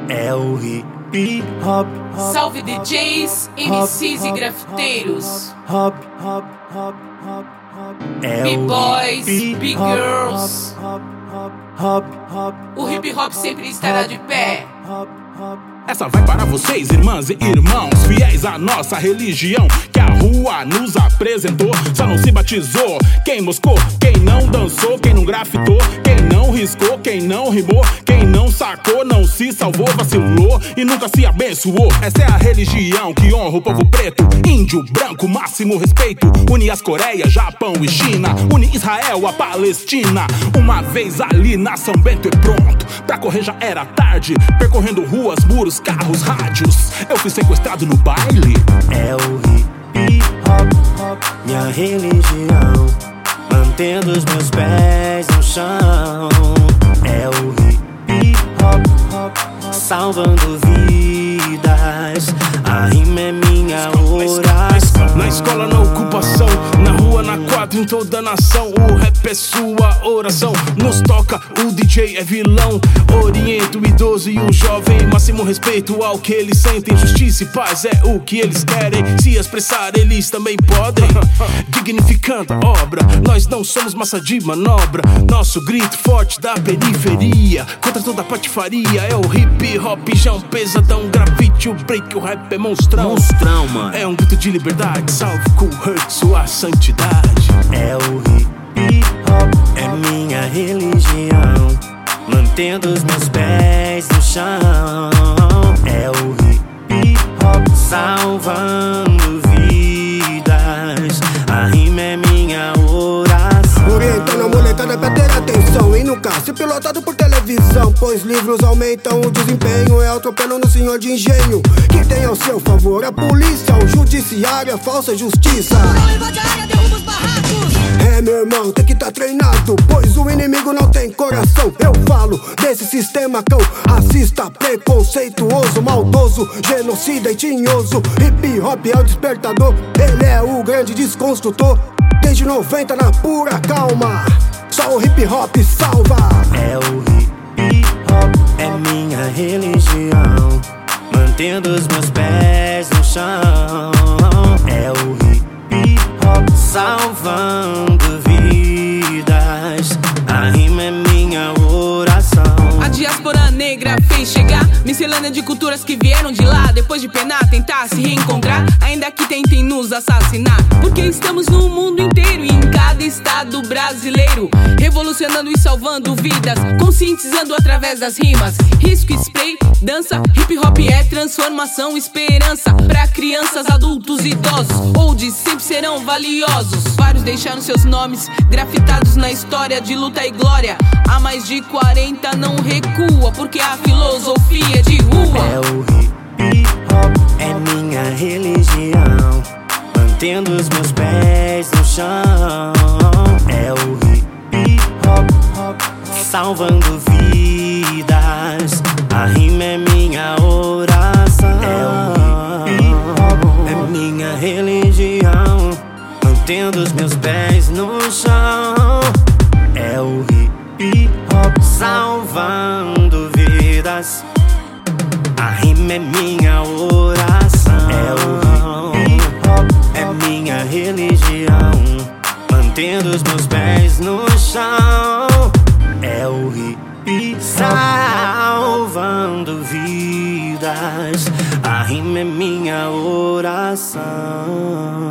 É o hip hop. Salve DJs, MCs e grafiteiros, B-boys, B-girls. O hip hop sempre estará de pé. Essa vai para vocês, irmãs e irmãos, fiéis à nossa religião, que a rua nos apresentou. Só não se batizou quem moscou, quem não dançou, quem não grafitou, quem não riscou, quem não rimou, quem não sacou, não se salvou, vacilou e nunca se abençoou. Essa é a religião que honra o povo preto, índio, branco, máximo respeito. Une as Coreias, Japão e China, une Israel a Palestina. Uma vez ali na São Bento e pronto, pra correr já era tarde, percorrendo ruas, muros, carros, rádios. Eu fui sequestrado no baile. É o hip hop, minha religião, mantendo os meus pés no chão. É o hip hop, salvando vidas. A rima é minha oração. Na escola, na ocupação, na rua, na quadra, em toda a nação. O rap é sua oração. Nos toca, o DJ é vilão. Orienta o idoso e o jovem. Máximo respeito ao que eles sentem. Justiça e paz é o que eles querem. Se expressar, eles também podem. Dignificando a obra, nós não somos massa de manobra. Nosso grito forte da periferia, contra toda a patifaria. É o hip hop, já um pesadão. Grafite, o break, o rap é monstrão. Monstrão, mano. É um grito de liberdade, salve Kool Herc, sua santidade. É o hip hop, é minha religião, mantendo os meus pés no chão. É o hip hop, salvando vidas. A rima é minha oração. Orientando a molecada pra ter atenção e nunca ser pilotado por televisão, pois livros aumentam o desempenho. É atropelo no senhor de engenho, que tem ao seu favor a polícia, o judiciário, a falsa justiça. É, meu irmão, tem que tá treinado, pois o inimigo não tem coração. Eu falo desse sistema cão, racista, preconceituoso, maldoso, genocida e tinhoso. Hip hop é o despertador, ele é o grande desconstrutor. Desde 90 na pura calma, só o hip hop salva. É o hip hop, é minha religião, mantendo os meus pés no chão. É o hip hop, salvando vidas. A rima é minha oração. A diáspora negra fez chegar miscelânea de culturas que vieram de lá. Depois de penar, tentar se reencontrar, ainda que tentem nos assassinar. Porque estamos no mundo inteiro e em cada estado brasileiro, revolucionando e salvando vidas, conscientizando através das rimas. Risco, spray, dança, hip hop é transformação, esperança pra crianças, adultos e idosos. Olds sempre serão valiosos. Vários deixaram seus nomes grafitados na história de luta e glória. Há mais de 40 não recua, porque a filosofia é de rua. É o hip hop, é minha religião, mantendo os meus pés no chão. É o hip hop, salvando vidas. A rima é minha oração. É o hip hop, é minha religião, mantendo os meus pés no chão. É o hip hop, salvando vidas. A rima é minha oração. É o hip hop, é minha religião, mantendo os meus pés no chão. É o hip hop, salvando vidas. A rima é minha oração.